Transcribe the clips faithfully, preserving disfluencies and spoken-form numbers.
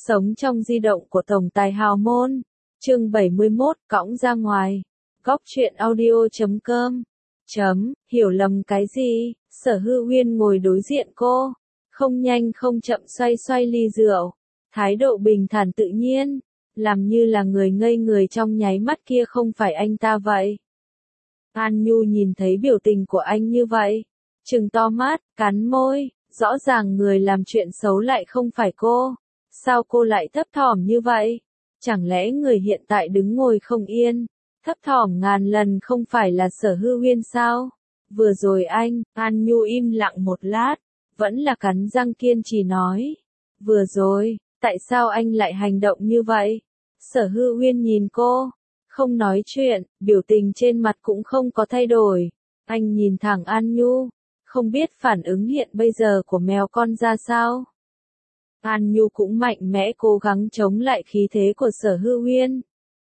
Sống trong di động của tổng tài hào môn. Chương bảy mươi mốt, cõng ra ngoài. Góc truyện audio chấm com. Chấm, hiểu lầm cái gì? Sở Hư Uyên ngồi đối diện cô, không nhanh không chậm xoay xoay ly rượu, thái độ bình thản tự nhiên, làm như là người ngây người trong nháy mắt kia không phải anh ta vậy. An Nhu nhìn thấy biểu tình của anh như vậy, trừng to mắt, cắn môi, rõ ràng người làm chuyện xấu lại không phải cô. Sao cô lại thấp thỏm như vậy? Chẳng lẽ người hiện tại đứng ngồi không yên, thấp thỏm ngàn lần không phải là Sở Hư Uyên sao? Vừa rồi anh, An Nhu im lặng một lát, vẫn là cắn răng kiên trì nói. Vừa rồi, tại sao anh lại hành động như vậy? Sở Hư Uyên nhìn cô, không nói chuyện, biểu tình trên mặt cũng không có thay đổi. Anh nhìn thẳng An Nhu, không biết phản ứng hiện bây giờ của mèo con ra sao? An Nhu cũng mạnh mẽ cố gắng chống lại khí thế của Sở Hư Uyên.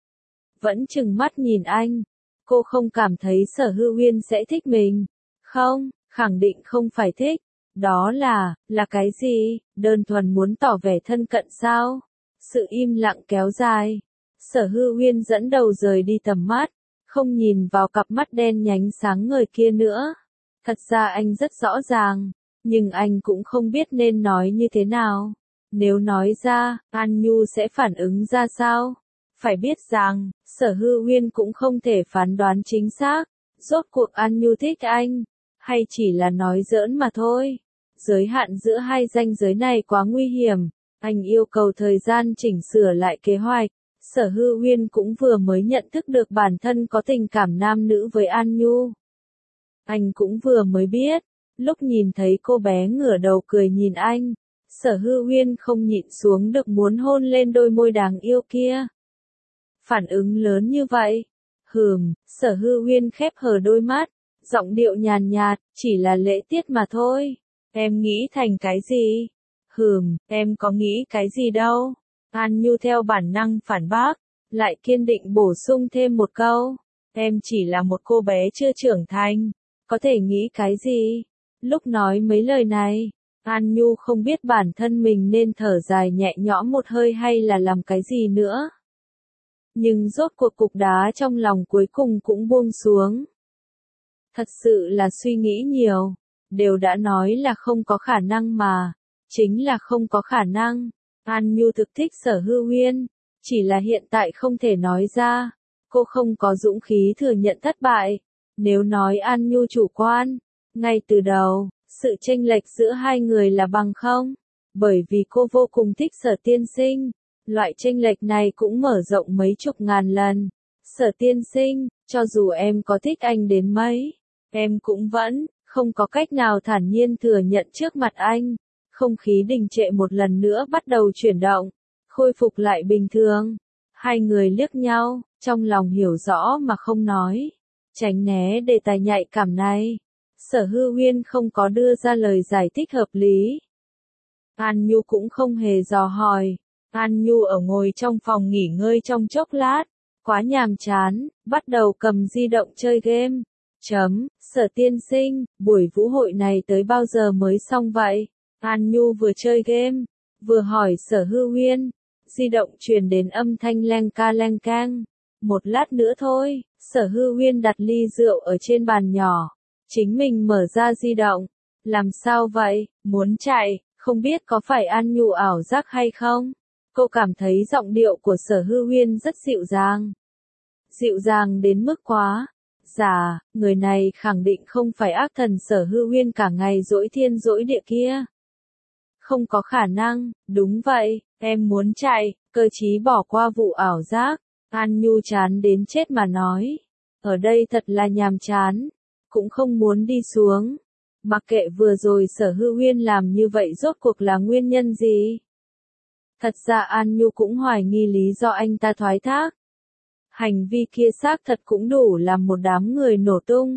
Vẫn trừng mắt nhìn anh, cô không cảm thấy Sở Hư Uyên sẽ thích mình. Không, khẳng định không phải thích. Đó là, là cái gì? Đơn thuần muốn tỏ vẻ thân cận sao? Sự im lặng kéo dài. Sở Hư Uyên dẫn đầu rời đi tầm mắt, không nhìn vào cặp mắt đen nhánh sáng ngời kia nữa. Thật ra anh rất rõ ràng, nhưng anh cũng không biết nên nói như thế nào. Nếu nói ra, An Nhu sẽ phản ứng ra sao? Phải biết rằng, Sở Hư Uyên cũng không thể phán đoán chính xác, rốt cuộc An Nhu thích anh, hay chỉ là nói giỡn mà thôi. Giới hạn giữa hai ranh giới này quá nguy hiểm, anh yêu cầu thời gian chỉnh sửa lại kế hoạch. Sở Hư Uyên cũng vừa mới nhận thức được bản thân có tình cảm nam nữ với An Nhu. Anh cũng vừa mới biết, lúc nhìn thấy cô bé ngửa đầu cười nhìn anh, Sở Hư Uyên không nhịn xuống được muốn hôn lên đôi môi đáng yêu kia. Phản ứng lớn như vậy. Hừm, Sở Hư Uyên khép hờ đôi mắt, giọng điệu nhàn nhạt, chỉ là lễ tiết mà thôi. Em nghĩ thành cái gì? Hừm, em có nghĩ cái gì đâu. An Nhu theo bản năng phản bác, lại kiên định bổ sung thêm một câu. Em chỉ là một cô bé chưa trưởng thành, có thể nghĩ cái gì? Lúc nói mấy lời này, An Nhu không biết bản thân mình nên thở dài nhẹ nhõm một hơi hay là làm cái gì nữa. Nhưng rốt cuộc cục đá trong lòng cuối cùng cũng buông xuống. Thật sự là suy nghĩ nhiều, đều đã nói là không có khả năng mà, chính là không có khả năng. An Nhu thực thích Sở Hư Uyên, chỉ là hiện tại không thể nói ra, cô không có dũng khí thừa nhận thất bại. Nếu nói An Nhu chủ quan, ngay từ đầu, sự chênh lệch giữa hai người là bằng không, bởi vì cô vô cùng thích Sở tiên sinh, loại chênh lệch này cũng mở rộng mấy chục ngàn lần. Sở tiên sinh, cho dù em có thích anh đến mấy, em cũng vẫn không có cách nào thản nhiên thừa nhận trước mặt anh. Không khí đình trệ một lần nữa bắt đầu chuyển động, khôi phục lại bình thường. Hai người liếc nhau, trong lòng hiểu rõ mà không nói, tránh né đề tài nhạy cảm này. Sở Hư Uyên không có đưa ra lời giải thích hợp lý. An Nhu cũng không hề dò hỏi. An Nhu ở ngồi trong phòng nghỉ ngơi trong chốc lát, quá nhàm chán, bắt đầu cầm di động chơi game. Chấm, Sở tiên sinh, buổi vũ hội này tới bao giờ mới xong vậy? An Nhu vừa chơi game, vừa hỏi Sở Hư Uyên. Di động truyền đến âm thanh leng ca leng cang. Một lát nữa thôi. Sở Hư Uyên đặt ly rượu ở trên bàn nhỏ, chính mình mở ra di động. Làm sao vậy, muốn chạy, không biết có phải An Nhu ảo giác hay không? Cô cảm thấy giọng điệu của Sở Hư Uyên rất dịu dàng. Dịu dàng đến mức quá. Dạ, người này khẳng định không phải ác thần Sở Hư Uyên cả ngày dỗi thiên dỗi địa kia. Không có khả năng, đúng vậy, em muốn chạy, cơ chí bỏ qua vụ ảo giác. An Nhu chán đến chết mà nói. Ở đây thật là nhàm chán, cũng không muốn đi xuống. Mặc kệ vừa rồi Sở Hư Uyên làm như vậy rốt cuộc là nguyên nhân gì? Thật ra An Nhu cũng hoài nghi lý do anh ta thoái thác. Hành vi kia xác thật cũng đủ làm một đám người nổ tung.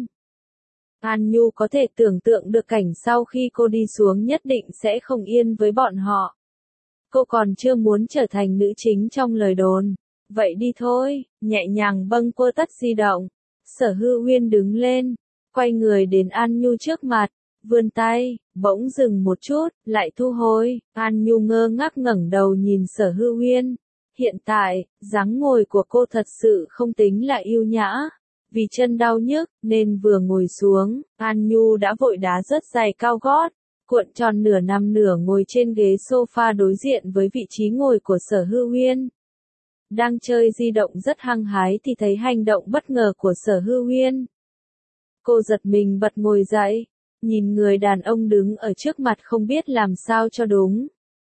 An Nhu có thể tưởng tượng được cảnh sau khi cô đi xuống nhất định sẽ không yên với bọn họ. Cô còn chưa muốn trở thành nữ chính trong lời đồn. Vậy đi thôi, nhẹ nhàng bâng quơ tắt di động. Sở Hư Uyên đứng lên, quay người đến An Nhu trước mặt, vươn tay, bỗng dừng một chút, lại thu hồi. An Nhu ngơ ngác ngẩng đầu nhìn Sở Hư Uyên. Hiện tại, dáng ngồi của cô thật sự không tính là yêu nhã. Vì chân đau nhức, nên vừa ngồi xuống, An Nhu đã vội đá rớt giày cao gót, cuộn tròn nửa nằm nửa ngồi trên ghế sofa đối diện với vị trí ngồi của Sở Hư Uyên. Đang chơi di động rất hăng hái thì thấy hành động bất ngờ của Sở Hư Uyên. Cô giật mình bật ngồi dậy, nhìn người đàn ông đứng ở trước mặt không biết làm sao cho đúng.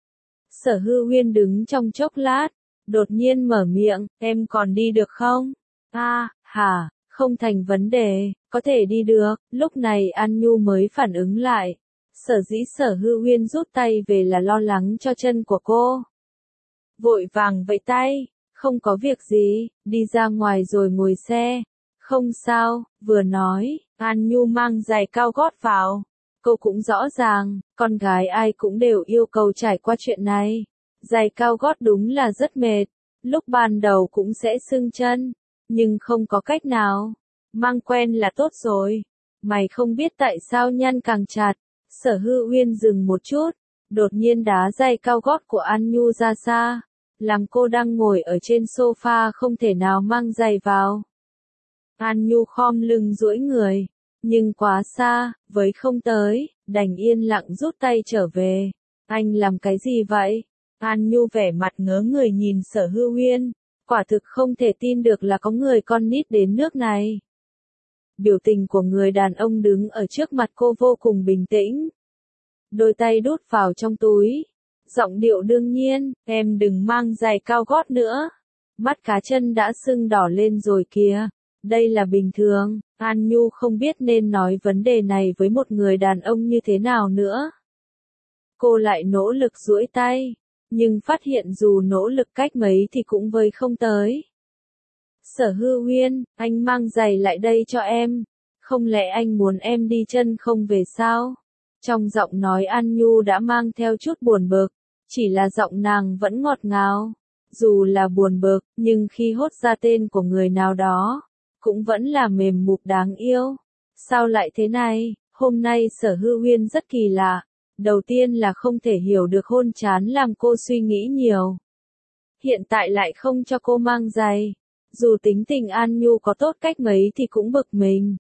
Sở Hư Uyên đứng trong chốc lát, đột nhiên mở miệng, em còn đi được không? A, à, hả, không thành vấn đề, có thể đi được. Lúc này An Nhu mới phản ứng lại. Sở dĩ Sở Hư Uyên rút tay về là lo lắng cho chân của cô. Vội vàng vẫy tay, không có việc gì, đi ra ngoài rồi ngồi xe. Không sao, vừa nói, An Nhu mang giày cao gót vào. Cô cũng rõ ràng, con gái ai cũng đều yêu cầu trải qua chuyện này. Giày cao gót đúng là rất mệt, lúc ban đầu cũng sẽ sưng chân, nhưng không có cách nào. Mang quen là tốt rồi. Mày không biết tại sao nhăn càng chặt. Sở Hư Uyên dừng một chút, đột nhiên đá giày cao gót của An Nhu ra xa, làm cô đang ngồi ở trên sofa không thể nào mang giày vào. An Nhu khom lưng duỗi người, nhưng quá xa, với không tới, đành yên lặng rút tay trở về. Anh làm cái gì vậy? An Nhu vẻ mặt ngớ người nhìn Sở Hư Uyên, quả thực không thể tin được là có người con nít đến nước này. Biểu tình của người đàn ông đứng ở trước mặt cô vô cùng bình tĩnh. Đôi tay đút vào trong túi. Giọng điệu đương nhiên, em đừng mang giày cao gót nữa. Mắt cá chân đã sưng đỏ lên rồi kìa. Đây là bình thường. An Nhu không biết nên nói vấn đề này với một người đàn ông như thế nào nữa. Cô lại nỗ lực duỗi tay, nhưng phát hiện dù nỗ lực cách mấy thì cũng với không tới. Sở Hư Uyên, anh mang giày lại đây cho em. Không lẽ anh muốn em đi chân không về sao? Trong giọng nói An Nhu đã mang theo chút buồn bực, chỉ là giọng nàng vẫn ngọt ngào. Dù là buồn bực, nhưng khi hốt ra tên của người nào đó, cũng vẫn là mềm mục đáng yêu. Sao lại thế này? Hôm nay Sở Hư Uyên rất kỳ lạ. Đầu tiên là không thể hiểu được hôn chán làm cô suy nghĩ nhiều. Hiện tại lại không cho cô mang giày. Dù tính tình An Nhu có tốt cách mấy thì cũng bực mình.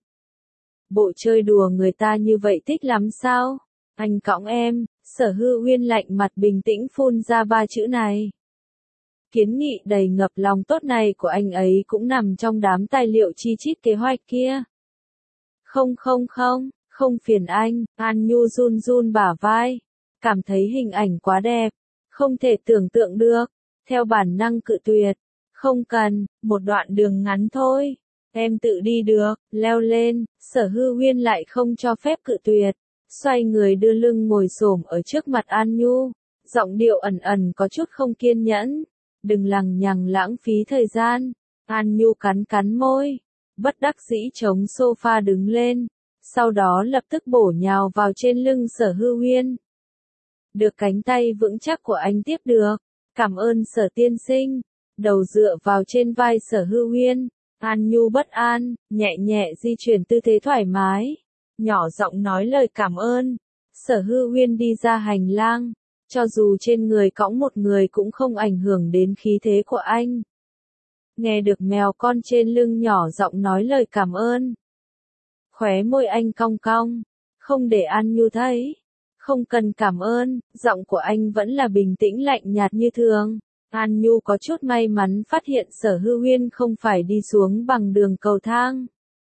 Bộ chơi đùa người ta như vậy thích lắm sao? Anh cõng em. Sở Hư Uyên lạnh mặt bình tĩnh phun ra ba chữ này. Kiến nghị đầy ngập lòng tốt này của anh ấy cũng nằm trong đám tài liệu chi chít kế hoạch kia. Không không không, không phiền anh. An Nhu run run bả vai. Cảm thấy hình ảnh quá đẹp. Không thể tưởng tượng được. Theo bản năng cự tuyệt. Không cần, một đoạn đường ngắn thôi. Em tự đi được, leo lên. Sở Hư Uyên lại không cho phép cự tuyệt. Xoay người đưa lưng ngồi xổm ở trước mặt An Nhu. Giọng điệu ẩn ẩn có chút không kiên nhẫn. Đừng lằng nhằng lãng phí thời gian. An Nhu cắn cắn môi. Bất đắc dĩ chống sofa đứng lên. Sau đó lập tức bổ nhào vào trên lưng Sở Hư Uyên. Được cánh tay vững chắc của anh tiếp được. Cảm ơn Sở tiên sinh. Đầu dựa vào trên vai Sở Hư Uyên. An Nhu bất an, nhẹ nhẹ di chuyển tư thế thoải mái. Nhỏ giọng nói lời cảm ơn. Sở Hư Uyên đi ra hành lang. Cho dù trên người cõng một người cũng không ảnh hưởng đến khí thế của anh. Nghe được mèo con trên lưng nhỏ giọng nói lời cảm ơn. Khóe môi anh cong cong. Không để An Nhu thấy. Không cần cảm ơn, giọng của anh vẫn là bình tĩnh lạnh nhạt như thường. An Nhu có chút may mắn phát hiện Sở Hư Uyên không phải đi xuống bằng đường cầu thang,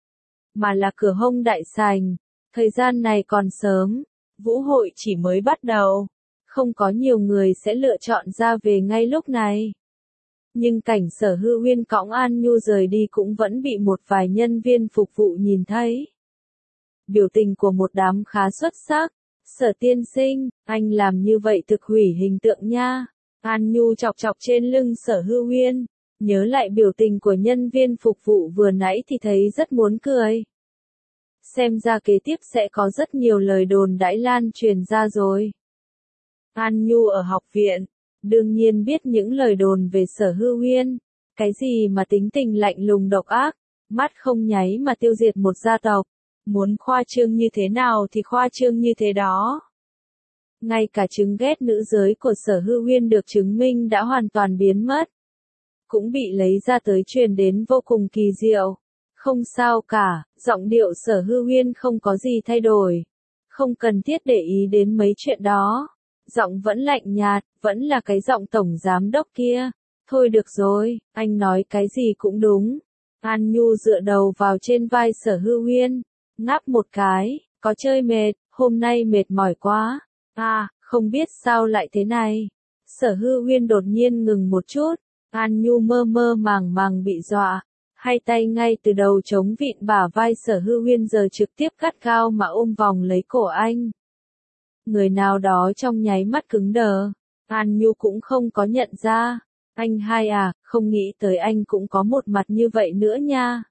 mà là cửa hông đại sảnh. Thời gian này còn sớm, vũ hội chỉ mới bắt đầu. Không có nhiều người sẽ lựa chọn ra về ngay lúc này. Nhưng cảnh Sở Hư Uyên cõng An Nhu rời đi cũng vẫn bị một vài nhân viên phục vụ nhìn thấy. Biểu tình của một đám khá xuất sắc. Sở tiên sinh, anh làm như vậy thực hủy hình tượng nha. An Nhu chọc chọc trên lưng Sở Hư Uyên. Nhớ lại biểu tình của nhân viên phục vụ vừa nãy thì thấy rất muốn cười. Xem ra kế tiếp sẽ có rất nhiều lời đồn đãi lan truyền ra rồi. An Nhu ở học viện, đương nhiên biết những lời đồn về Sở Hư Uyên. Cái gì mà tính tình lạnh lùng độc ác, mắt không nháy mà tiêu diệt một gia tộc. muốn khoa trương như thế nào thì khoa trương như thế đó. Ngay cả chứng ghét nữ giới của Sở Hư Uyên được chứng minh đã hoàn toàn biến mất. Cũng bị lấy ra tới truyền đến vô cùng kỳ diệu. Không sao cả, giọng điệu Sở Hư Uyên không có gì thay đổi. Không cần thiết để ý đến mấy chuyện đó. Giọng vẫn lạnh nhạt, vẫn là cái giọng tổng giám đốc kia. Thôi được rồi, anh nói cái gì cũng đúng. An Nhu dựa đầu vào trên vai Sở Hư Uyên, ngáp một cái, có chơi mệt, hôm nay mệt mỏi quá. À, không biết sao lại thế này. Sở Hư Uyên đột nhiên ngừng một chút, An Nhu mơ mơ màng màng bị dọa. Hai tay ngay từ đầu chống vịn bả vai Sở Hư Uyên giờ trực tiếp gắt gao mà ôm vòng lấy cổ anh. Người nào đó trong nháy mắt cứng đờ. An Nhu cũng không có nhận ra. Anh hai à, không nghĩ tới anh cũng có một mặt như vậy nữa nha.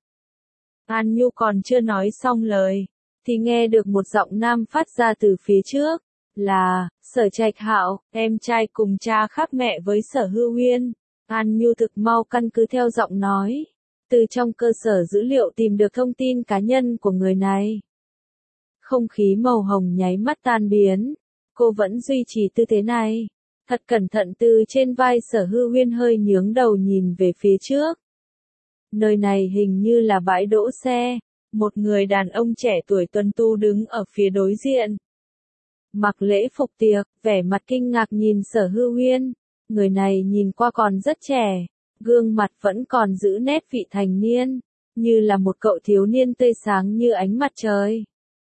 An Nhu còn chưa nói xong lời, thì nghe được một giọng nam phát ra từ phía trước, là, Sở Trạch Hạo, em trai cùng cha khác mẹ với Sở Hư Uyên. An Nhu thực mau căn cứ theo giọng nói, từ trong cơ sở dữ liệu tìm được thông tin cá nhân của người này. Không khí màu hồng nháy mắt tan biến, cô vẫn duy trì tư thế này. Thật cẩn thận từ trên vai Sở Hư Uyên hơi nhướng đầu nhìn về phía trước. Nơi này hình như là bãi đỗ xe. Một người đàn ông trẻ tuổi tuấn tu đứng ở phía đối diện. Mặc lễ phục tiệc, vẻ mặt kinh ngạc nhìn Sở Hư Uyên. Người này nhìn qua còn rất trẻ. Gương mặt vẫn còn giữ nét vị thành niên. Như là một cậu thiếu niên tươi sáng như ánh mặt trời.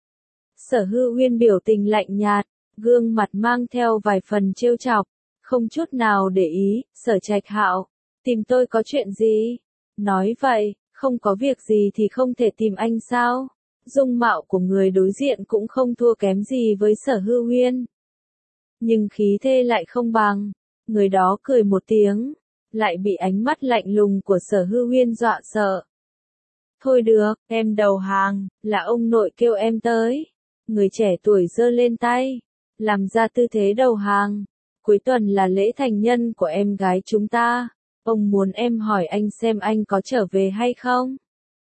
Sở Hư Uyên biểu tình lạnh nhạt. Gương mặt mang theo vài phần trêu chọc. Không chút nào để ý, Sở Trạch Hạo, tìm tôi có chuyện gì? Nói vậy, không có việc gì thì không thể tìm anh sao? Dung mạo của người đối diện cũng không thua kém gì với Sở Hư Uyên. Nhưng khí thế lại không bằng. Người đó cười một tiếng, lại bị ánh mắt lạnh lùng của Sở Hư Uyên dọa sợ. Thôi được, em đầu hàng, là ông nội kêu em tới. Người trẻ tuổi giơ lên tay, làm ra tư thế đầu hàng. Cuối tuần là lễ thành nhân của em gái chúng ta. Ông muốn em hỏi anh xem anh có trở về hay không?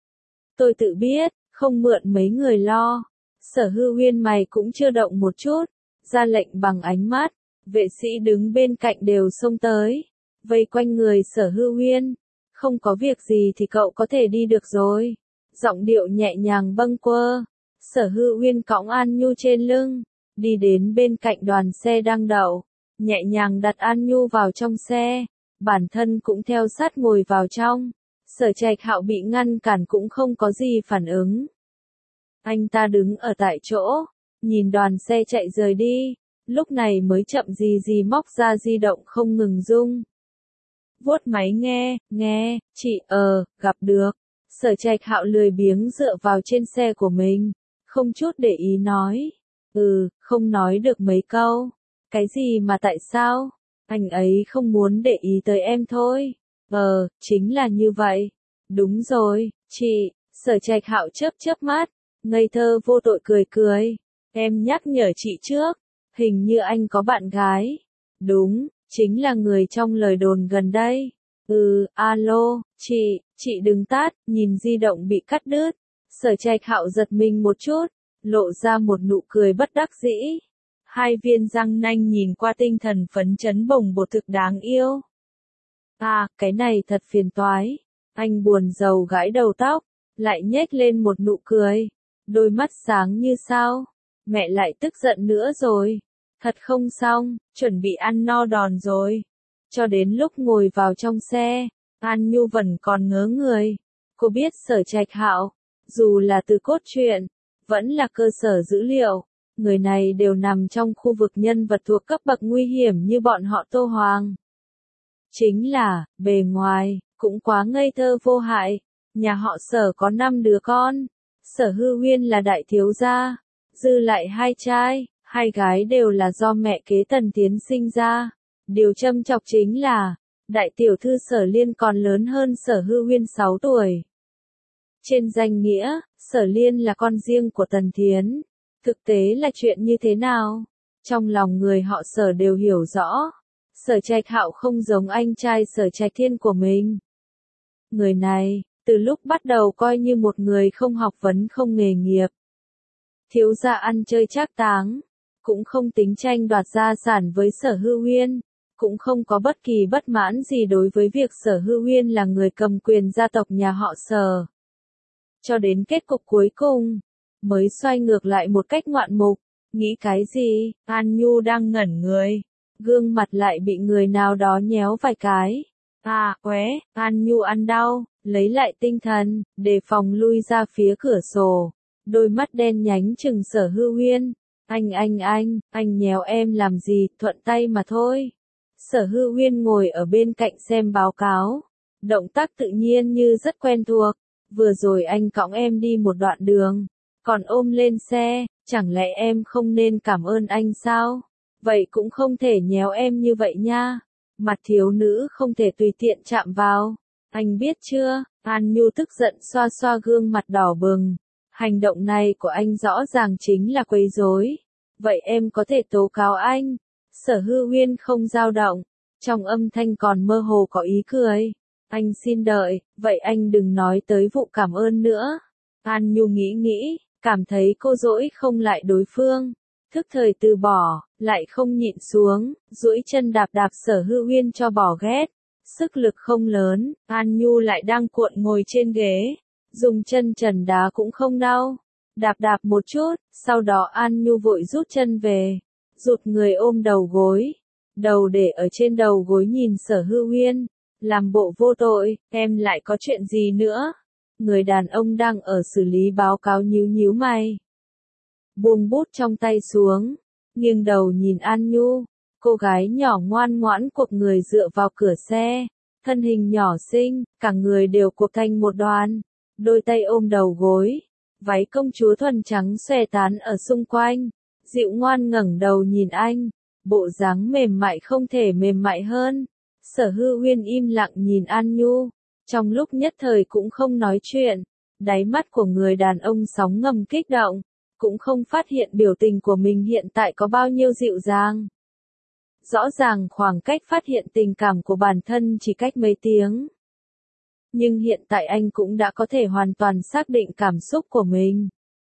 Tôi tự biết, không mượn mấy người lo. Sở Hư Uyên mày cũng chưa động một chút, ra lệnh bằng ánh mắt. Vệ sĩ đứng bên cạnh đều xông tới, vây quanh người Sở Hư Uyên. Không có việc gì thì cậu có thể đi được rồi. Giọng điệu nhẹ nhàng bâng quơ. Sở Hư Uyên cõng An Nhu trên lưng, đi đến bên cạnh đoàn xe đang đậu. Nhẹ nhàng đặt An Nhu vào trong xe, bản thân cũng theo sát ngồi vào trong. Sở Trạch Hạo bị ngăn cản cũng không có gì phản ứng. Anh ta đứng ở tại chỗ, nhìn đoàn xe chạy rời đi, lúc này mới chậm gì gì móc ra di động không ngừng rung. Vuốt máy nghe, nghe, chị, ờ, gặp được. Sở Trạch Hạo lười biếng dựa vào trên xe của mình, không chút để ý nói. Ừ, không nói được mấy câu. Cái gì mà tại sao? Anh ấy không muốn để ý tới em thôi. Ờ, chính là như vậy. Đúng rồi, chị. Sở Trạch Hạo chớp chớp mắt, ngây thơ vô tội cười cười. Em nhắc nhở chị trước, hình như anh có bạn gái. Đúng, chính là người trong lời đồn gần đây. Ừ, alo, chị, chị đừng tát, nhìn di động bị cắt đứt. Sở Trạch Hạo giật mình một chút, lộ ra một nụ cười bất đắc dĩ. Hai viên răng nanh nhìn qua tinh thần phấn chấn bồng bột thực đáng yêu. À, cái này thật phiền toái. Anh buồn rầu gãi đầu tóc, lại nhếch lên một nụ cười. Đôi mắt sáng như sao. Mẹ lại tức giận nữa rồi. Thật không xong, chuẩn bị ăn no đòn rồi. Cho đến lúc ngồi vào trong xe, An Nhu vẫn còn ngớ người. Cô biết Sở Trạch Hạo, dù là từ cốt truyện, vẫn là cơ sở dữ liệu. Người này đều nằm trong khu vực nhân vật thuộc cấp bậc nguy hiểm như bọn họ Tô Hoàng. Chính là, bề ngoài, cũng quá ngây thơ vô hại. Nhà họ Sở có năm đứa con. Sở Hư Uyên là đại thiếu gia. Dư lại hai trai, hai gái đều là do mẹ kế Tần Tiến sinh ra. Điều châm chọc chính là, đại tiểu thư Sở Liên còn lớn hơn Sở Hư Uyên sáu tuổi. Trên danh nghĩa, Sở Liên là con riêng của Tần Thiến. Thực tế là chuyện như thế nào? Trong lòng người họ Sở đều hiểu rõ. Sở Trạch Hạo không giống anh trai Sở Trạch Thiên của mình. Người này, từ lúc bắt đầu coi như một người không học vấn không nghề nghiệp. thiếu gia ăn chơi trác táng, cũng không tính tranh đoạt gia sản với Sở Hư Uyên, cũng không có bất kỳ bất mãn gì đối với việc Sở Hư Uyên là người cầm quyền gia tộc nhà họ Sở. Cho đến kết cục cuối cùng, mới xoay ngược lại một cách ngoạn mục, nghĩ cái gì, An Nhu đang ngẩn người, gương mặt lại bị người nào đó nhéo vài cái. À, ué, An Nhu ăn đau, lấy lại tinh thần, đề phòng lui ra phía cửa sổ, đôi mắt đen nhánh chừng Sở Hư Uyên. Anh anh anh, anh nhéo em làm gì, thuận tay mà thôi. Sở Hư Uyên ngồi ở bên cạnh xem báo cáo, động tác tự nhiên như rất quen thuộc. Vừa rồi anh cõng em đi một đoạn đường, còn ôm lên xe, chẳng lẽ em không nên cảm ơn anh sao? Vậy cũng không thể nhéo em như vậy nha. Mặt thiếu nữ không thể tùy tiện chạm vào. Anh biết chưa? An Nhu tức giận xoa xoa gương mặt đỏ bừng. Hành động này của anh rõ ràng chính là quấy rối. Vậy em có thể tố cáo anh. Sở Hư Uyên không dao động, trong âm thanh còn mơ hồ có ý cười. Anh xin đợi, vậy anh đừng nói tới vụ cảm ơn nữa. An Nhu nghĩ nghĩ, cảm thấy cô dỗi không lại đối phương. Thức thời từ bỏ, lại không nhịn xuống, duỗi chân đạp đạp Sở Hư Uyên cho bỏ ghét. Sức lực không lớn, An Nhu lại đang cuộn ngồi trên ghế. Dùng chân trần đá cũng không đau. Đạp đạp một chút, sau đó An Nhu vội rút chân về. Rụt người ôm đầu gối. Đầu để ở trên đầu gối nhìn Sở Hư Uyên. Làm bộ vô tội, em lại có chuyện gì nữa? Người đàn ông đang ở xử lý báo cáo nhíu nhíu mày. Buông bút trong tay xuống, nghiêng đầu nhìn An Nhu, cô gái nhỏ ngoan ngoãn cuộc người dựa vào cửa xe, thân hình nhỏ xinh, cả người đều cuộn thành một đoàn, đôi tay ôm đầu gối, váy công chúa thuần trắng xòe tán ở xung quanh, dịu ngoan ngẩng đầu nhìn anh, bộ dáng mềm mại không thể mềm mại hơn. Sở Hư Uyên im lặng nhìn An Nhu, trong lúc nhất thời cũng không nói chuyện, đáy mắt của người đàn ông sóng ngầm kích động, cũng không phát hiện biểu tình của mình hiện tại có bao nhiêu dịu dàng. Rõ ràng khoảng cách phát hiện tình cảm của bản thân chỉ cách mấy tiếng. Nhưng hiện tại anh cũng đã có thể hoàn toàn xác định cảm xúc của mình.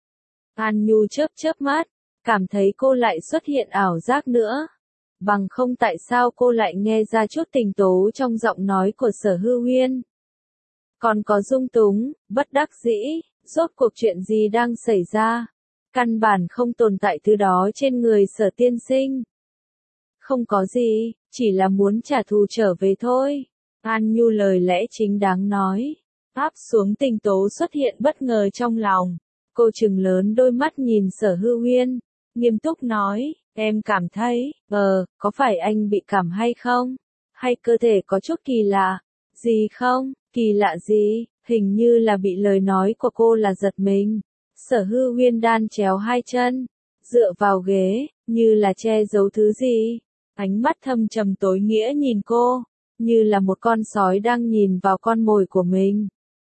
An Nhu chớp chớp mắt, cảm thấy cô lại xuất hiện ảo giác nữa. Bằng không tại sao cô lại nghe ra chút tình tố trong giọng nói của Sở Hư Uyên. Còn có dung túng, bất đắc dĩ, rốt cuộc chuyện gì đang xảy ra. Căn bản không tồn tại thứ đó trên người Sở tiên sinh. Không có gì, chỉ là muốn trả thù trở về thôi. An Nhu lời lẽ chính đáng nói. Áp xuống tình tố xuất hiện bất ngờ trong lòng. Cô trừng lớn đôi mắt nhìn Sở Hư Uyên, nghiêm túc nói, em cảm thấy, ờ, có phải anh bị cảm hay không? Hay cơ thể có chút kỳ lạ? Gì không? Kỳ lạ gì? Hình như là bị lời nói của cô là giật mình. Sở Hư Uyên đan chéo hai chân, dựa vào ghế, như là che giấu thứ gì. Ánh mắt thâm trầm tối nghĩa nhìn cô, như là một con sói đang nhìn vào con mồi của mình.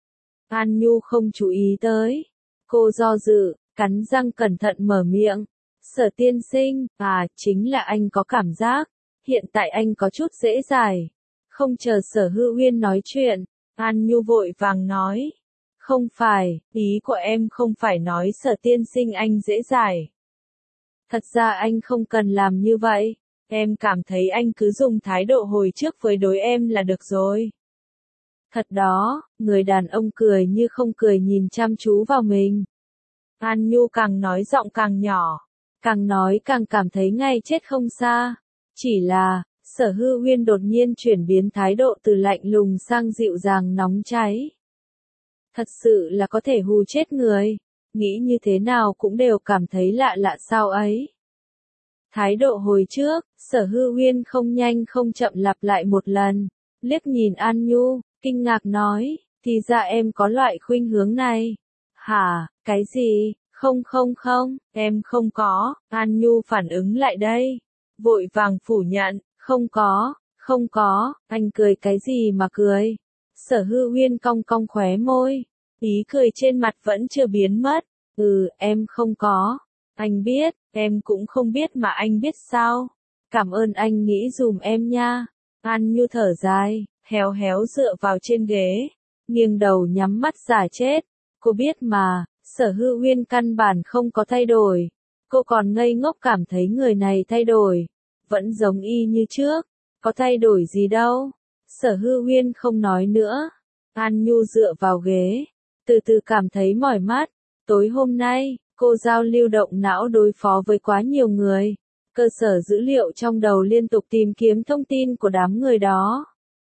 An Nhu không chú ý tới. Cô do dự, cắn răng cẩn thận mở miệng. Sở tiên sinh, à, chính là anh có cảm giác. Hiện tại anh có chút dễ dãi. Không chờ Sở Hư Uyên nói chuyện, An Nhu vội vàng nói. Không phải, ý của em không phải nói Sở tiên sinh anh dễ dãi. Thật ra anh không cần làm như vậy. Em cảm thấy anh cứ dùng thái độ hồi trước với đối em là được rồi. Thật đó, người đàn ông cười như không cười nhìn chăm chú vào mình. An Nhu càng nói giọng càng nhỏ, càng nói càng cảm thấy ngay chết không xa. Chỉ là, Sở Hư Uyên đột nhiên chuyển biến thái độ từ lạnh lùng sang dịu dàng nóng cháy. Thật sự là có thể hù chết người, nghĩ như thế nào cũng đều cảm thấy lạ lạ sao ấy. Thái độ hồi trước, Sở Hư Uyên không nhanh không chậm lặp lại một lần, liếc nhìn An Nhu, kinh ngạc nói, thì ra em có loại khuynh hướng này. Hả, cái gì, không không không, em không có, An Nhu phản ứng lại đây, vội vàng phủ nhận, không có, không có, anh cười cái gì mà cười. Sở Hư Uyên cong cong khóe môi, ý cười trên mặt vẫn chưa biến mất, ừ, em không có. Anh biết, em cũng không biết mà anh biết sao. Cảm ơn anh nghĩ dùm em nha. An Nhu thở dài, héo héo dựa vào trên ghế, nghiêng đầu nhắm mắt giả chết. Cô biết mà, Sở Hư Uyên căn bản không có thay đổi. Cô còn ngây ngốc cảm thấy người này thay đổi. Vẫn giống y như trước. Có thay đổi gì đâu. Sở Hư Uyên không nói nữa. An Nhu dựa vào ghế. Từ từ cảm thấy mỏi mắt. Tối hôm nay, cô giao lưu động não đối phó với quá nhiều người. Cơ sở dữ liệu trong đầu liên tục tìm kiếm thông tin của đám người đó.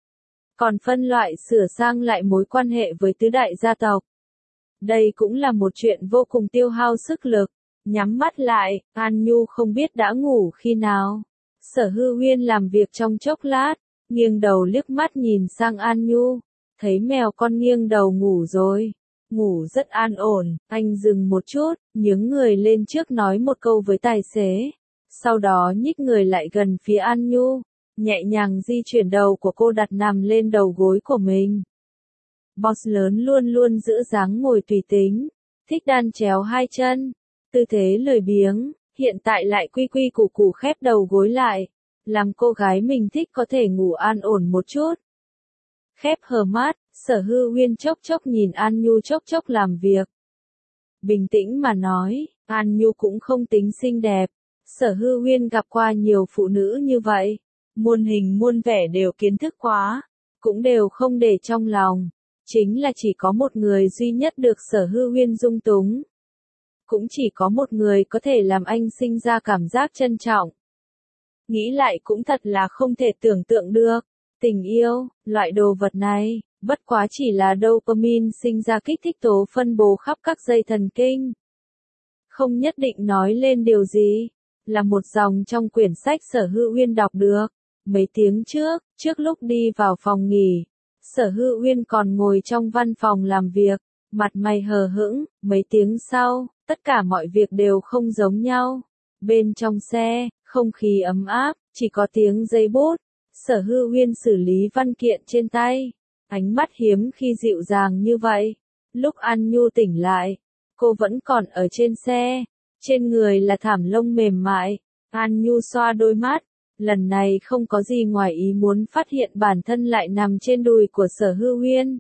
Còn phân loại sửa sang lại mối quan hệ với tứ đại gia tộc. Đây cũng là một chuyện vô cùng tiêu hao sức lực. Nhắm mắt lại, An Nhu không biết đã ngủ khi nào. Sở Hư Uyên làm việc trong chốc lát, nghiêng đầu liếc mắt nhìn sang An Nhu. Thấy mèo con nghiêng đầu ngủ rồi. Ngủ rất an ổn, anh dừng một chút, nhướng người lên trước nói một câu với tài xế. Sau đó nhích người lại gần phía An Nhu, nhẹ nhàng di chuyển đầu của cô đặt nằm lên đầu gối của mình. Boss lớn luôn luôn giữ dáng ngồi tùy tính, thích đan chéo hai chân, tư thế lười biếng, hiện tại lại quy quy củ củ khép đầu gối lại, làm cô gái mình thích có thể ngủ an ổn một chút. Khép hờ mắt, Sở Hư Uyên chốc chốc nhìn An Nhu chốc chốc làm việc. Bình tĩnh mà nói, An Nhu cũng không tính xinh đẹp. Sở Hư Uyên gặp qua nhiều phụ nữ như vậy. Muôn hình muôn vẻ đều kiến thức quá. Cũng đều không để trong lòng. Chính là chỉ có một người duy nhất được Sở Hư Uyên dung túng. Cũng chỉ có một người có thể làm anh sinh ra cảm giác trân trọng. Nghĩ lại cũng thật là không thể tưởng tượng được. Tình yêu, loại đồ vật này, bất quá chỉ là dopamine sinh ra kích thích tố phân bố khắp các dây thần kinh. Không nhất định nói lên điều gì, là một dòng trong quyển sách Sở Hư Uyên đọc được. Mấy tiếng trước, trước lúc đi vào phòng nghỉ, Sở Hư Uyên còn ngồi trong văn phòng làm việc, mặt mày hờ hững, mấy tiếng sau, tất cả mọi việc đều không giống nhau. Bên trong xe, không khí ấm áp, chỉ có tiếng giấy bút. Sở Hư Uyên xử lý văn kiện trên tay, ánh mắt hiếm khi dịu dàng như vậy. Lúc An Nhu tỉnh lại, cô vẫn còn ở trên xe, trên người là thảm lông mềm mại. An Nhu xoa đôi mắt, lần này không có gì ngoài ý muốn phát hiện bản thân lại nằm trên đùi của Sở Hư Uyên.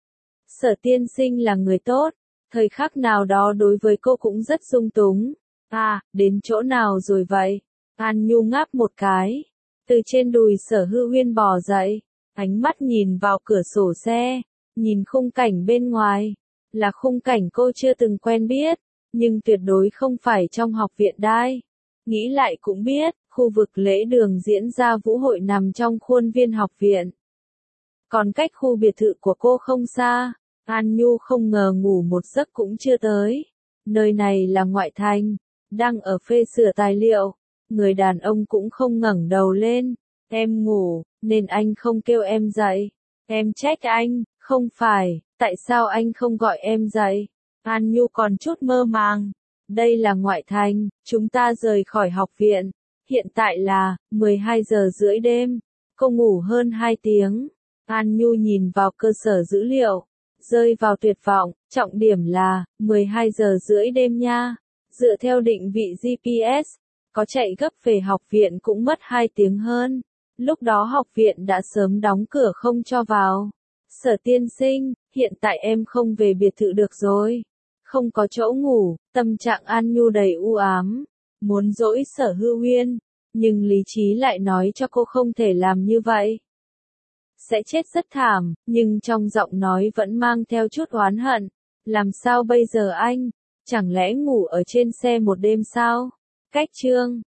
Sở tiên sinh là người tốt, thời khắc nào đó đối với cô cũng rất dung túng. À, đến chỗ nào rồi vậy? An Nhu ngáp một cái. Từ trên đùi Sở Hư Uyên bò dậy, ánh mắt nhìn vào cửa sổ xe, nhìn khung cảnh bên ngoài, là khung cảnh cô chưa từng quen biết, nhưng tuyệt đối không phải trong học viện đai. Nghĩ lại cũng biết, khu vực lễ đường diễn ra vũ hội nằm trong khuôn viên học viện. Còn cách khu biệt thự của cô không xa, An Nhu không ngờ ngủ một giấc cũng chưa tới. Nơi này là ngoại thành, đang ở phê sửa tài liệu. Người đàn ông cũng không ngẩng đầu lên. Em ngủ, nên anh không kêu em dậy. Em trách anh, không phải, tại sao anh không gọi em dậy? An Nhu còn chút mơ màng. Đây là ngoại thành, chúng ta rời khỏi học viện. Hiện tại là mười hai giờ rưỡi đêm. Cô ngủ hơn hai tiếng. An Nhu nhìn vào cơ sở dữ liệu, rơi vào tuyệt vọng. Trọng điểm là mười hai giờ rưỡi đêm nha. Dựa theo định vị giê pê ét, có chạy gấp về học viện cũng mất hai tiếng hơn. Lúc đó học viện đã sớm đóng cửa không cho vào. Sở tiên sinh, hiện tại em không về biệt thự được rồi. Không có chỗ ngủ, tâm trạng An Nhu đầy u ám. Muốn dỗi Sở Hư Uyên, nhưng lý trí lại nói cho cô không thể làm như vậy. Sẽ chết rất thảm, nhưng trong giọng nói vẫn mang theo chút oán hận. Làm sao bây giờ anh? Chẳng lẽ ngủ ở trên xe một đêm sao? Cách chương